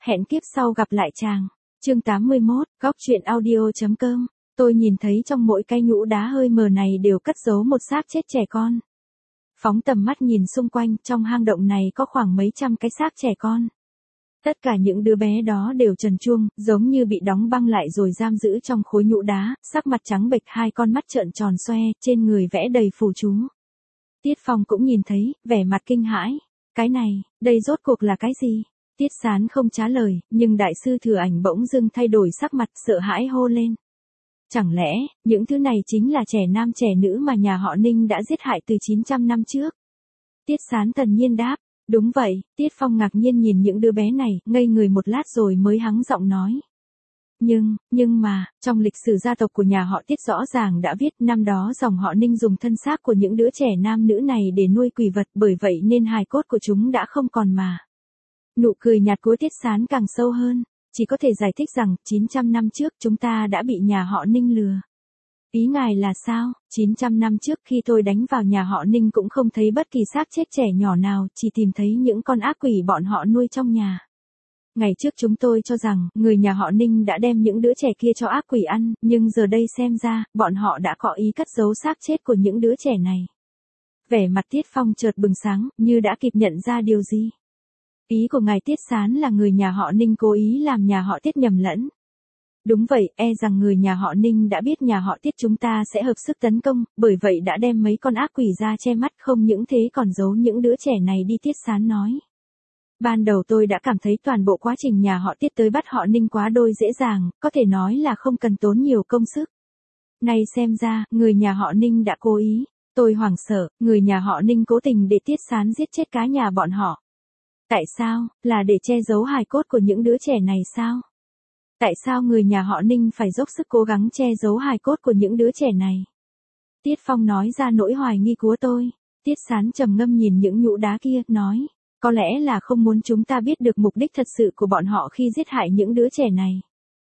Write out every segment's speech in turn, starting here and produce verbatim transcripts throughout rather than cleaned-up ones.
hẹn kiếp sau gặp lại chàng. Chương tám mươi mốt, góc truyện audio chấm com. Tôi nhìn thấy trong mỗi cái nhũ đá hơi mờ này đều cất giấu một xác chết trẻ con. Phóng tầm mắt nhìn xung quanh, trong hang động này có khoảng mấy trăm cái xác trẻ con. Tất cả những đứa bé đó đều trần truông, giống như bị đóng băng lại rồi giam giữ trong khối nhũ đá, sắc mặt trắng bệch, hai con mắt trợn tròn xoe, trên người vẽ đầy phù chú. Tiết Phong cũng nhìn thấy, vẻ mặt kinh hãi. Cái này, đây rốt cuộc là cái gì? Tiết Sán không trả lời, nhưng đại sư Thừa Ảnh bỗng dưng thay đổi sắc mặt, sợ hãi hô lên. Chẳng lẽ, những thứ này chính là trẻ nam trẻ nữ mà nhà họ Ninh đã giết hại từ chín trăm năm trước? Tiết Sán thần nhiên đáp, đúng vậy. Tiết Phong ngạc nhiên nhìn những đứa bé này, ngây người một lát rồi mới hắng giọng nói. Nhưng, nhưng mà, trong lịch sử gia tộc của nhà họ Tiết rõ ràng đã viết năm đó dòng họ Ninh dùng thân xác của những đứa trẻ nam nữ này để nuôi quỷ vật, bởi vậy nên hài cốt của chúng đã không còn mà. Nụ cười nhạt của Tiết Sán càng sâu hơn, chỉ có thể giải thích rằng chín trăm năm trước chúng ta đã bị nhà họ Ninh lừa. Ý ngài là sao? chín trăm năm trước khi tôi đánh vào nhà họ Ninh cũng không thấy bất kỳ xác chết trẻ nhỏ nào, chỉ tìm thấy những con ác quỷ bọn họ nuôi trong nhà. Ngày trước chúng tôi cho rằng người nhà họ Ninh đã đem những đứa trẻ kia cho ác quỷ ăn, nhưng giờ đây xem ra, bọn họ đã có ý cất giấu xác chết của những đứa trẻ này. Vẻ mặt Tiết Phong chợt bừng sáng, như đã kịp nhận ra điều gì. Ý của ngài Tiết Sán là người nhà họ Ninh cố ý làm nhà họ Tiết nhầm lẫn. Đúng vậy, e rằng người nhà họ Ninh đã biết nhà họ Tiết chúng ta sẽ hợp sức tấn công, bởi vậy đã đem mấy con ác quỷ ra che mắt, không những thế còn giấu những đứa trẻ này đi. Tiết Sán nói. Ban đầu tôi đã cảm thấy toàn bộ quá trình nhà họ Tiết tới bắt họ Ninh quá đôi dễ dàng, có thể nói là không cần tốn nhiều công sức. Nay xem ra, người nhà họ Ninh đã cố ý. Tôi hoảng sợ, người nhà họ Ninh cố tình để Tiết Sán giết chết cả nhà bọn họ. Tại sao, là để che giấu hài cốt của những đứa trẻ này sao? Tại sao người nhà họ Ninh phải dốc sức cố gắng che giấu hài cốt của những đứa trẻ này? Tiết Phong nói ra nỗi hoài nghi của tôi. Tiết Sán trầm ngâm nhìn những nhũ đá kia, nói, có lẽ là không muốn chúng ta biết được mục đích thật sự của bọn họ khi giết hại những đứa trẻ này.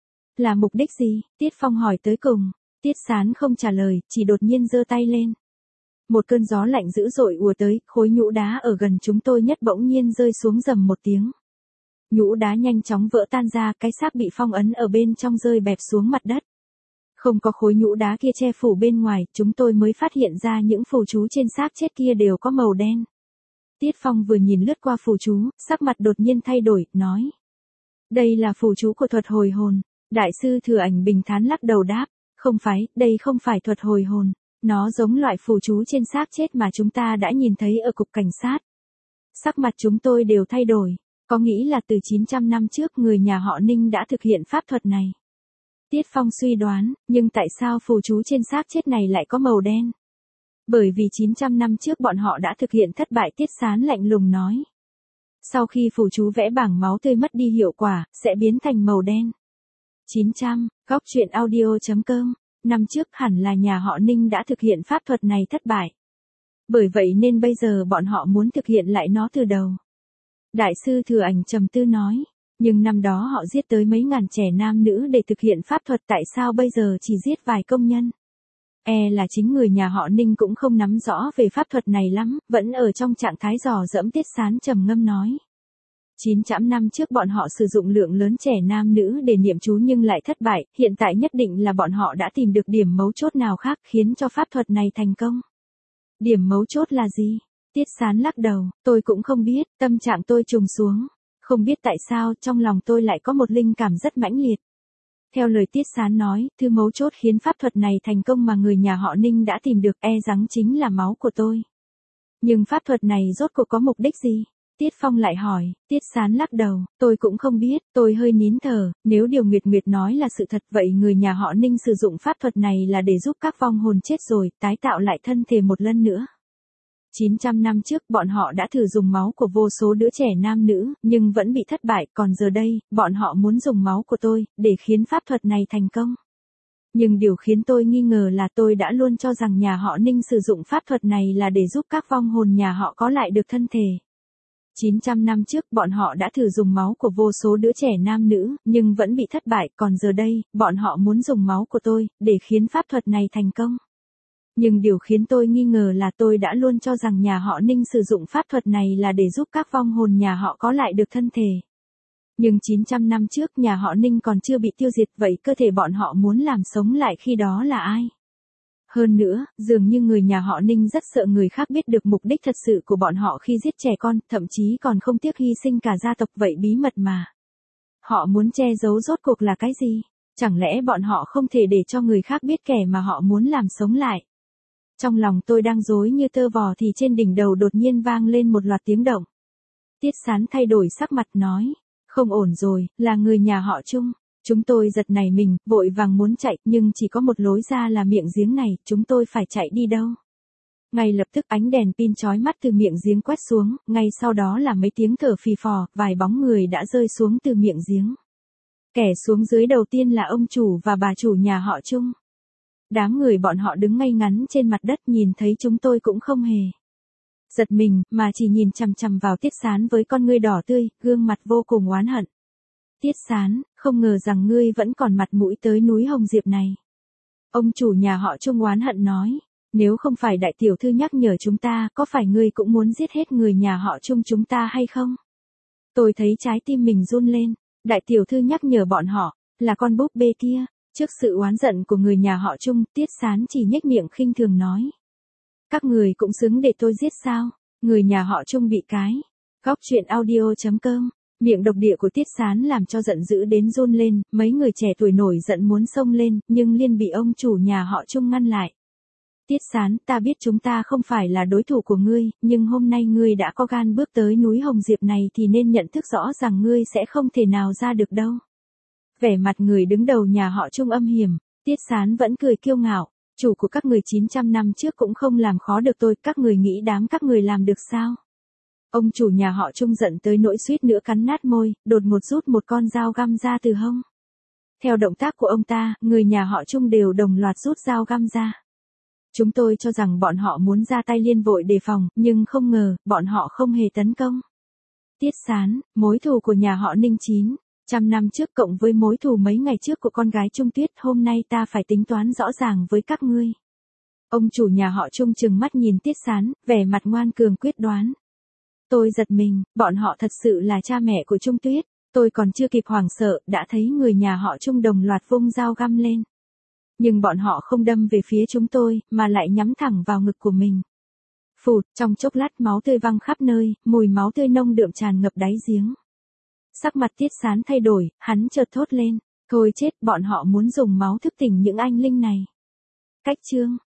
Là mục đích gì? Tiết Phong hỏi tới cùng. Tiết Sán không trả lời, chỉ đột nhiên giơ tay lên. Một cơn gió lạnh dữ dội ùa tới, khối nhũ đá ở gần chúng tôi nhất bỗng nhiên rơi xuống rầm một tiếng. Nhũ đá nhanh chóng vỡ tan ra, cái xác bị phong ấn ở bên trong rơi bẹp xuống mặt đất. Không có khối nhũ đá kia che phủ bên ngoài, chúng tôi mới phát hiện ra những phù chú trên xác chết kia đều có màu đen. Tiết Phong vừa nhìn lướt qua phù chú, sắc mặt đột nhiên thay đổi, nói. Đây là phù chú của thuật hồi hồn. Đại sư Thừa Ảnh bình thán lắc đầu đáp, không phải, đây không phải thuật hồi hồn. Nó giống loại phù chú trên xác chết mà chúng ta đã nhìn thấy ở cục cảnh sát. Sắc mặt chúng tôi đều thay đổi. Có nghĩ là từ chín trăm năm trước người nhà họ Ninh đã thực hiện pháp thuật này? Tiết Phong suy đoán, nhưng tại sao phù chú trên xác chết này lại có màu đen? Bởi vì chín trăm năm trước bọn họ đã thực hiện thất bại. Tiết Sán lạnh lùng nói. Sau khi phù chú vẽ bảng máu tươi mất đi hiệu quả, sẽ biến thành màu đen. chín trăm, góc truyện audio chấm com. Năm trước hẳn là nhà họ Ninh đã thực hiện pháp thuật này thất bại. Bởi vậy nên bây giờ bọn họ muốn thực hiện lại nó từ đầu. Đại sư Thừa Ảnh trầm tư nói, nhưng năm đó họ giết tới mấy ngàn trẻ nam nữ để thực hiện pháp thuật, tại sao bây giờ chỉ giết vài công nhân? E là chính người nhà họ Ninh cũng không nắm rõ về pháp thuật này lắm, vẫn ở trong trạng thái dò dẫm. Tiết Sán trầm ngâm nói. chín trăm năm trước bọn họ sử dụng lượng lớn trẻ nam nữ để niệm chú nhưng lại thất bại, hiện tại nhất định là bọn họ đã tìm được điểm mấu chốt nào khác khiến cho pháp thuật này thành công. Điểm mấu chốt là gì? Tiết Sán lắc đầu, tôi cũng không biết. Tâm trạng tôi trùng xuống. Không biết tại sao trong lòng tôi lại có một linh cảm rất mãnh liệt. Theo lời Tiết Sán nói, thứ mấu chốt khiến pháp thuật này thành công mà người nhà họ Ninh đã tìm được e rằng chính là máu của tôi. Nhưng pháp thuật này rốt cuộc có mục đích gì? Tiết Phong lại hỏi. Tiết Sán lắc đầu, tôi cũng không biết. Tôi hơi nín thở, nếu điều Nguyệt Nguyệt nói là sự thật, vậy người nhà họ Ninh sử dụng pháp thuật này là để giúp các vong hồn chết rồi tái tạo lại thân thể một lần nữa. chín trăm năm trước bọn họ đã thử dùng máu của vô số đứa trẻ nam nữ, nhưng vẫn bị thất bại, còn giờ đây, bọn họ muốn dùng máu của tôi, để khiến pháp thuật này thành công. Nhưng điều khiến tôi nghi ngờ là tôi đã luôn cho rằng nhà họ Ninh sử dụng pháp thuật này là để giúp các vong hồn nhà họ có lại được thân thể. chín trăm năm trước bọn họ đã thử dùng máu của vô số đứa trẻ nam nữ, nhưng vẫn bị thất bại, còn giờ đây, bọn họ muốn dùng máu của tôi, để khiến pháp thuật này thành công. Nhưng điều khiến tôi nghi ngờ là tôi đã luôn cho rằng nhà họ Ninh sử dụng pháp thuật này là để giúp các vong hồn nhà họ có lại được thân thể. Nhưng chín trăm năm trước nhà họ Ninh còn chưa bị tiêu diệt, vậy cơ thể bọn họ muốn làm sống lại khi đó là ai? Hơn nữa, dường như người nhà họ Ninh rất sợ người khác biết được mục đích thật sự của bọn họ khi giết trẻ con, thậm chí còn không tiếc hy sinh cả gia tộc, vậy bí mật mà. Họ muốn che giấu rốt cuộc là cái gì? Chẳng lẽ bọn họ không thể để cho người khác biết kẻ mà họ muốn làm sống lại? Trong lòng tôi đang rối như tơ vò thì trên đỉnh đầu đột nhiên vang lên một loạt tiếng động. Tiết Sán thay đổi sắc mặt nói, không ổn rồi, là người nhà họ Trung. Chúng tôi giật nảy mình, vội vàng muốn chạy, nhưng chỉ có một lối ra là miệng giếng này, chúng tôi phải chạy đi đâu? Ngay lập tức ánh đèn pin chói mắt từ miệng giếng quét xuống, ngay sau đó là mấy tiếng thở phì phò, vài bóng người đã rơi xuống từ miệng giếng. Kẻ xuống dưới đầu tiên là ông chủ và bà chủ nhà họ Trung. Đám người bọn họ đứng ngay ngắn trên mặt đất, nhìn thấy chúng tôi cũng không hề giật mình, mà chỉ nhìn chằm chằm vào Tiết Sán với con ngươi đỏ tươi, gương mặt vô cùng oán hận. Tiết Sán, không ngờ rằng ngươi vẫn còn mặt mũi tới núi Hồng Diệp này. Ông chủ nhà họ Trung oán hận nói, nếu không phải đại tiểu thư nhắc nhở chúng ta, có phải ngươi cũng muốn giết hết người nhà họ Trung chúng ta hay không? Tôi thấy trái tim mình run lên, đại tiểu thư nhắc nhở bọn họ, là con búp bê kia. Trước sự oán giận của người nhà họ Trung, Tiết Sán chỉ nhếch miệng khinh thường nói. Các người cũng xứng để tôi giết sao? Người nhà họ Trung bị cái. Góc truyện audio chấm com. Miệng độc địa của Tiết Sán làm cho giận dữ đến run lên, mấy người trẻ tuổi nổi giận muốn xông lên, nhưng liên bị ông chủ nhà họ Trung ngăn lại. Tiết Sán, ta biết chúng ta không phải là đối thủ của ngươi, nhưng hôm nay ngươi đã có gan bước tới núi Hồng Diệp này thì nên nhận thức rõ rằng ngươi sẽ không thể nào ra được đâu. Vẻ mặt người đứng đầu nhà họ Trung âm hiểm, Tiết Sán vẫn cười kiêu ngạo, chủ của các người chín trăm năm trước cũng không làm khó được tôi, các người nghĩ đám các người làm được sao? Ông chủ nhà họ Trung giận tới nỗi suýt nữa cắn nát môi, đột ngột rút một con dao găm ra từ hông. Theo động tác của ông ta, người nhà họ Trung đều đồng loạt rút dao găm ra. Chúng tôi cho rằng bọn họ muốn ra tay liên vội đề phòng, nhưng không ngờ, bọn họ không hề tấn công. Tiết Sán, mối thù của nhà họ Ninh chín trăm năm trước cộng với mối thù mấy ngày trước của con gái Trung Tuyết, hôm nay ta phải tính toán rõ ràng với các ngươi. Ông chủ nhà họ Trung trừng mắt nhìn Tiết Sán, vẻ mặt ngoan cường quyết đoán. Tôi giật mình, bọn họ thật sự là cha mẹ của Trung Tuyết. Tôi còn chưa kịp hoảng sợ, đã thấy người nhà họ Trung đồng loạt vung dao găm lên. Nhưng bọn họ không đâm về phía chúng tôi, mà lại nhắm thẳng vào ngực của mình. Phụt, trong chốc lát máu tươi văng khắp nơi, mùi máu tươi nông đượm tràn ngập đáy giếng. Sắc mặt Tiết Sán thay đổi, hắn chợt thốt lên. Thôi chết, bọn họ muốn dùng máu thức tỉnh những anh linh này. Cách chương